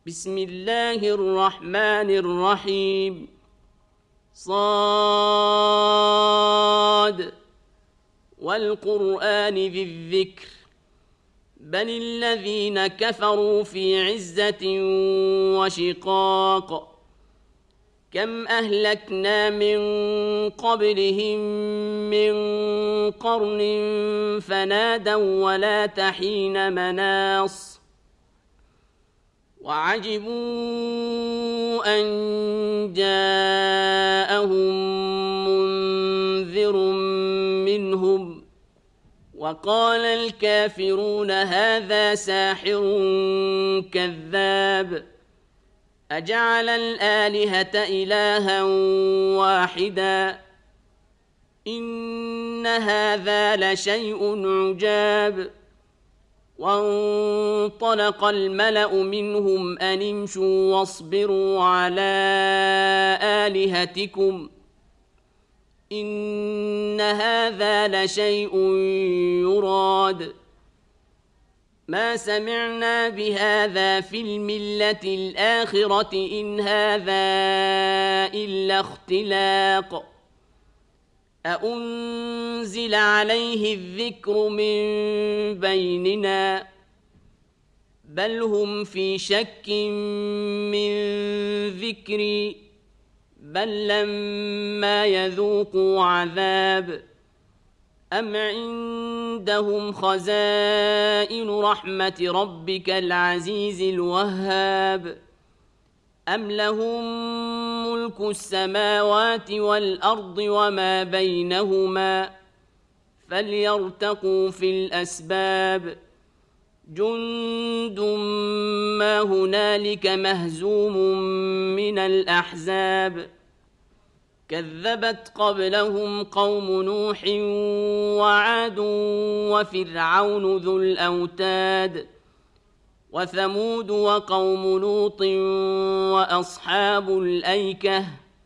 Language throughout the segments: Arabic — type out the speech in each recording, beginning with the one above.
بسم الله الرحمن الرحيم صاد والقرآن ذي الذكر بل الذين كفروا في عزة وشقاق كم أهلكنا من قبلهم من قرن فنادوا ولا تحين مناص وعجبوا أن جاءهم منذر منهم وقال الكافرون هذا ساحر كذاب أجعل الآلهة إلها واحدا إن هذا لشيء عجاب وانطلق الملأ منهم أن امشوا واصبروا على آلهتكم إن هذا لشيء يراد ما سمعنا بهذا في الملة الآخرة إن هذا إلا اختلاق أأنزل عليه الذكر من بيننا بل هم في شك من ذكري بل لما يذوقوا عذاب أم عندهم خزائن رحمة ربك العزيز الوهاب أم لهم ملك السماوات والأرض وما بينهما فليرتقوا في الأسباب جند ما هنالك مهزوم من الأحزاب كذبت قبلهم قوم نوح وعاد وفرعون ذو الأوتاد وثمود وقوم لوط وأصحاب الأيكة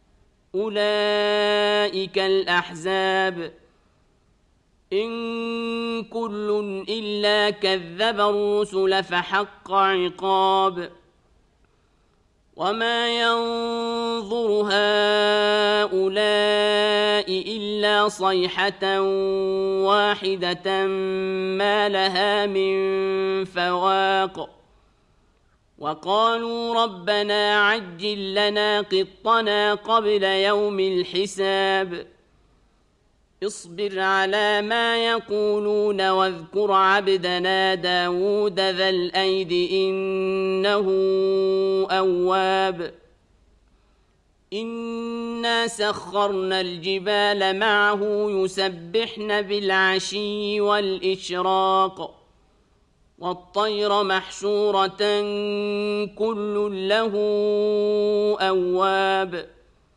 أولئك الأحزاب إن كل إلا كذب الرسل فحق عقاب وما ينظر هؤلاء إلا صيحة واحدة ما لها من فواق وقالوا ربنا عجل لنا قطنا قبل يوم الحساب اصبر على ما يقولون واذكر عبدنا داود ذا الأيد إنه أواب إنا سخرنا الجبال معه يسبحن بالعشي والإشراق والطير محشورة كل له أواب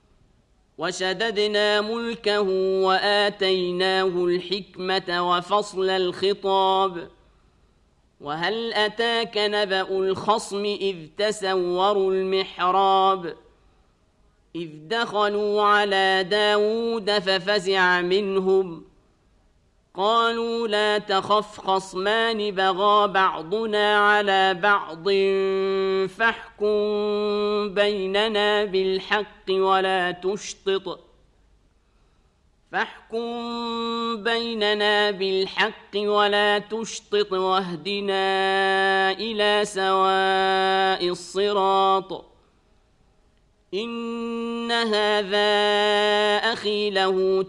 وشددنا ملكه وآتيناه الحكمة وفصل الخطاب وهل أتاك نبأ الخصم إذ تسوروا المحراب إذ دخلوا على داود ففزع منهم قالوا لا تخف خصمان بغى بعضنا على بعض فاحكم بيننا بالحق ولا تشطط واهدنا إلى سواء الصراط إن هذا أخي له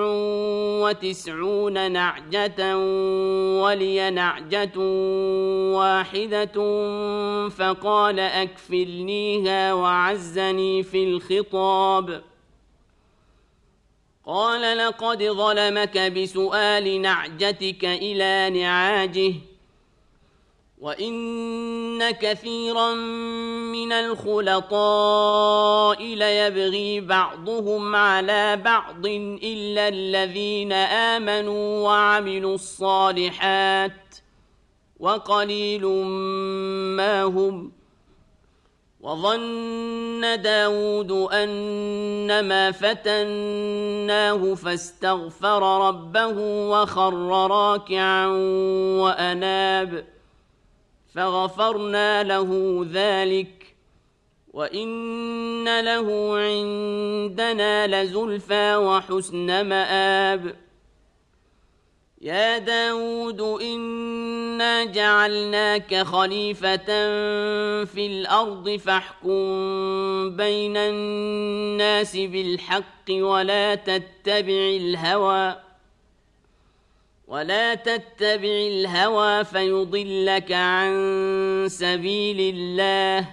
99 نعجة ولي نعجة واحدة فقال أكفلنيها وعزني في الخطاب قال لقد ظلمك بسؤال نعجتك إلى نعاجه وإن كثيرا من الخلطاء ليبغي بعضهم على بعض إلا الذين آمنوا وعملوا الصالحات وقليل ما هم وظن داود أنما فتناه فاستغفر ربه وخر راكعا وأناب فغفرنا له ذلك وإن له عندنا لزلفى وحسن مآب. يا داود إنا جعلناك خليفة في الأرض فاحكم بين الناس بالحق ولا تتبع الهوى فيضلك عن سبيل الله.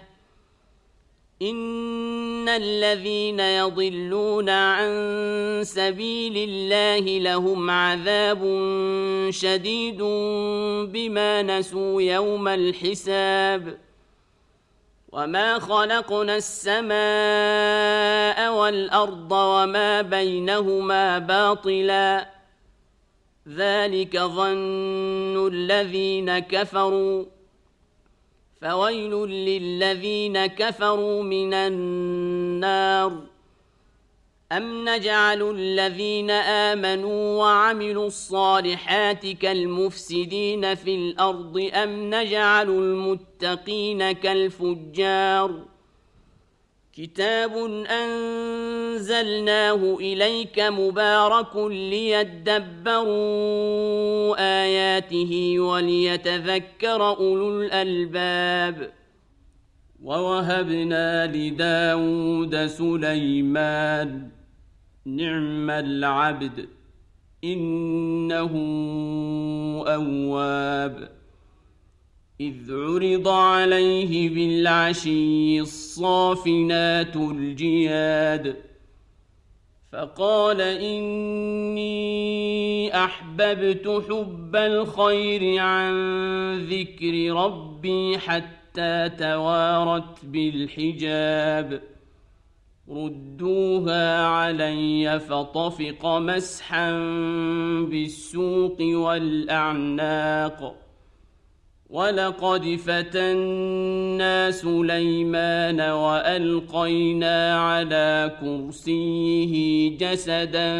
إن الذين يضلون عن سبيل الله لهم عذاب شديد بما نسوا يوم الحساب. وما خلقنا السماء والأرض وما بينهما باطلا ذلك ظن الذين كفروا فويل للذين كفروا من النار. أم نجعل الذين آمنوا وعملوا الصالحات كالمفسدين في الأرض أم نجعل المتقين كالفجار. كتاب أنزلناه إليك مبارك ليدبروا آياته وليتذكر أولو الألباب. ووهبنا لداود سليمان نعم العبد إنه أواب. إذ عرض عليه بالعشي الصافنات الجياد فقال إني أحببت حب الخير عن ذكر ربي حتى توارت بالحجاب. ردوها علي فطفق مسحا بالسوق والأعناق. ولقد فتنا سليمان وألقينا على كرسيه جسدا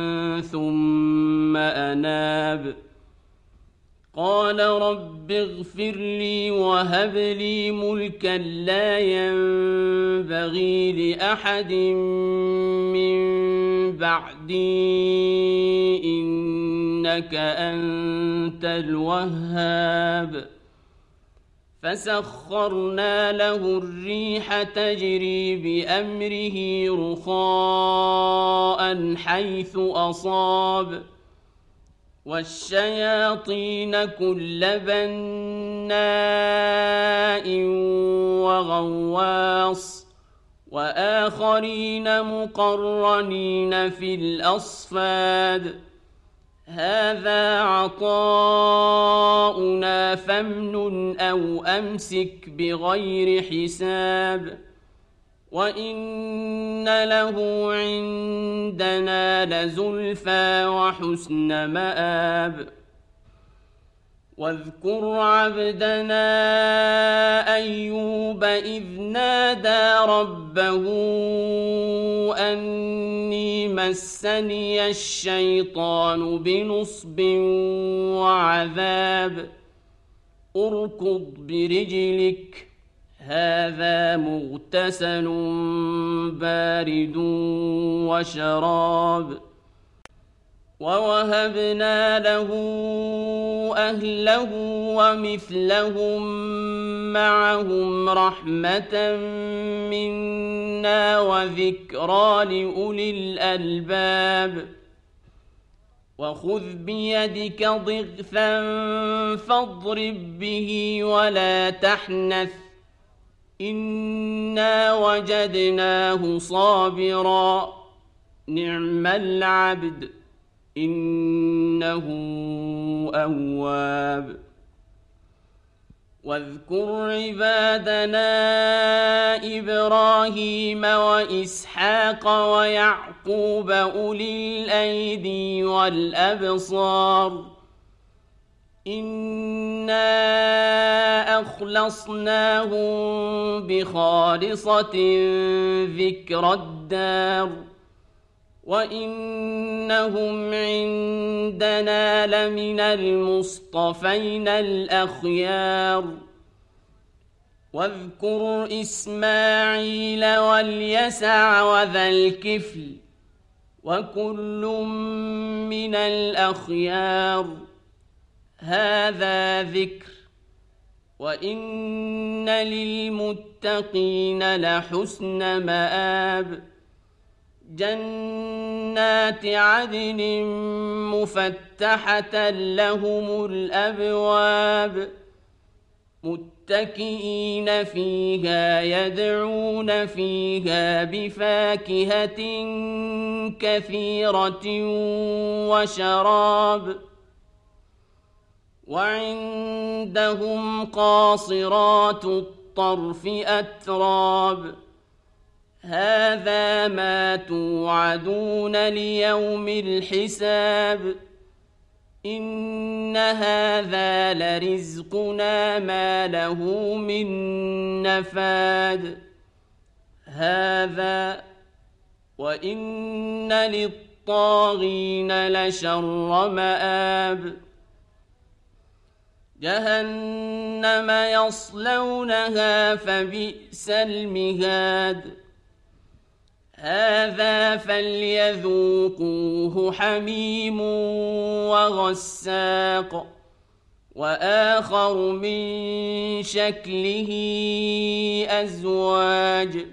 ثم أناب. قال رب اغفر لي وهب لي ملكا لا ينبغي لأحد من بعدي إنك أنت الوهاب. فسخرنا له الريح تجري بأمره رخاء حيث أصاب والشياطين كل بناء وغواص وآخرين مقرنين في الأصفاد. هذا عطاؤنا فامنن أو أمسك بغير حساب. وإن له عندنا لزلفى وحسن مآب. واذكر عبدنا أيوب إذ نادى ربه أني مسني الشيطان بنصب وعذاب. اركض برجلك هذا مغتسل بارد وشراب. ووهبنا له أهله ومثلهم معهم رحمة منا وذكرى لأولي الألباب. وخذ بيدك ضغثا فاضرب به ولا تحنث إنا وجدناه صابرا نعم العبد إنه أواب. واذكر عبادنا إبراهيم وإسحاق ويعقوب أولي الأيدي والأبصار إنا أخلصناهم بخالصة ذكر الدار وإنهم عندنا لمن المصطفين الأخيار. واذكر إسماعيل واليسع وذا الكفل وكل من الأخيار هذا ذكر وإن للمتقين لحسن مآب جنات عدن مفتحة لهم الأبواب متكئين فيها يدعون فيها بفاكهة كثيرة وشراب وعندهم قاصرات الطرف أتراب هذا ما توعدون ليوم الحساب إن هذا لرزقنا ما له من نفاد هذا وإن للطاغين لشر مآب جهنم يصلونها فبئس المهاد هذا فليذوقوه حميم وغساق وآخر من شكله أزواج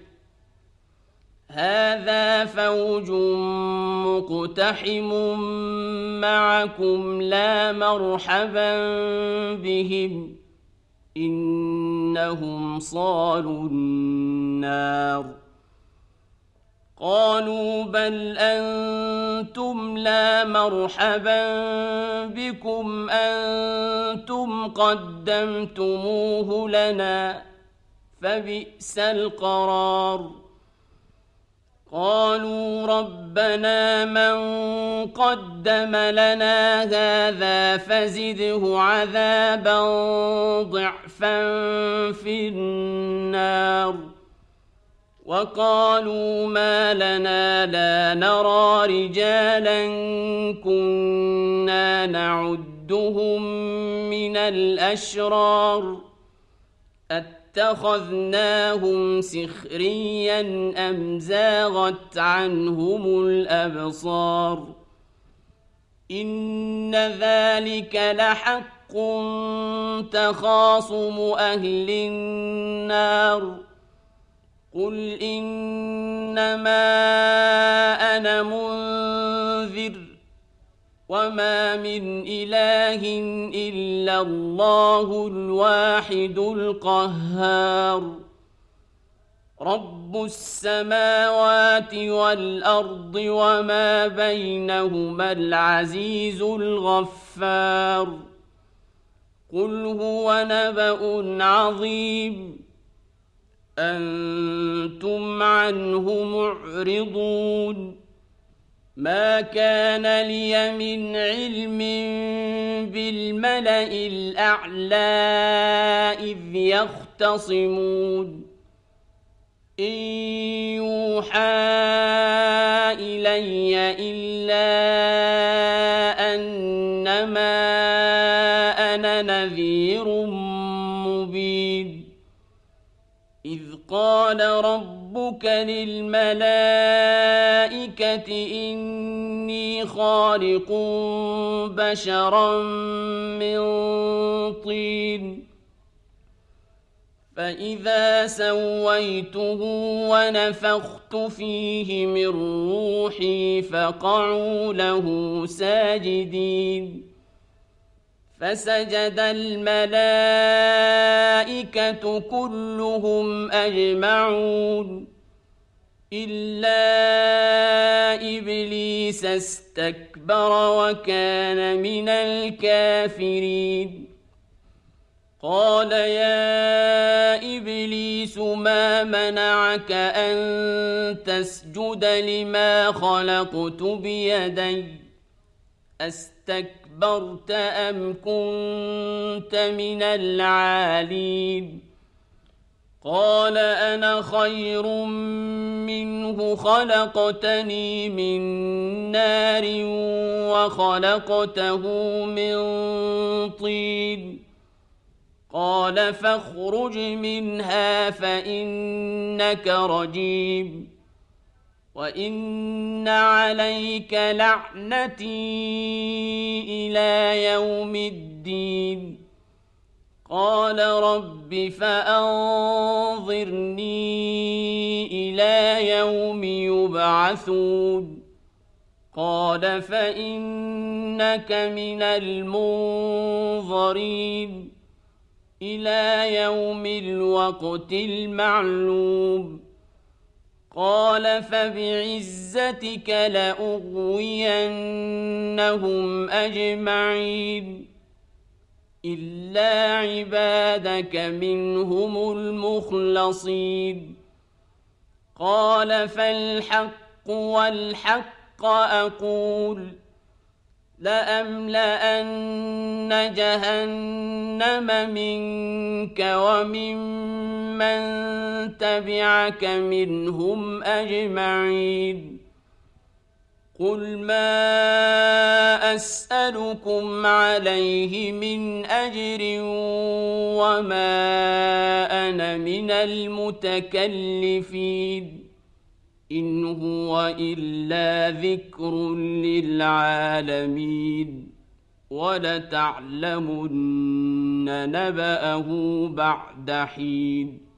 هذا فوج مقتحم معكم لا مرحبا بهم إنهم صالوا النار قالوا بل أنتم لا مرحبا بكم أنتم قدمتموه لنا فبئس القرار قالوا ربنا من قدم لنا هذا فزده عذابا ضعفا في النار وقالوا ما لنا لا نرى رجالا كنا نعدهم من الأشرار اتخذناهم سخريا أم زاغت عنهم الأبصار إن ذلك لحق تخاصم أهل النار قل إنما أنا منذر وما من إله إلا الله الواحد القهار رب السماوات والأرض وما بينهما العزيز الغفار قل هو نبأ عظيم أنتم عنه معرضون ما كان لي من علم بالملأ الأعلى إذ يختصمون إن يوحى إلي إلا أنما أنا نذير مبين إذ قال ربك للملائكة إني خالق بشرا من طين فإذا سويته ونفخت فيه من روحي فقعوا له ساجدين فسجد الملائكة كلهم أجمعون إلا إبليس استكبر وكان من الكافرين قال يا إبليس ما منعك أن تسجد لما خلقت بيدي أستكبرت أم كنت من العالين قال أنا خير منه خلقتني من نار وخلقته من طين قال فاخرج منها فإنك رجيم وإن عليك لعنتي إلى يوم الدين قال رب فأنظرني إلى يوم يبعثون قال فإنك من المنظرين إلى يوم الوقت المعلوم قال فبعزتك لأغوينهم أجمعين إلا عبادك منهم المخلصين قال فالحق والحق أقول لأملأن جهنم منك وممن تبعك منهم أجمعين قل ما أسألكم عليه من أجر وما أنا من المتكلفين إن هو إلا ذكر للعالمين ولتعلمن نبأه بعد حين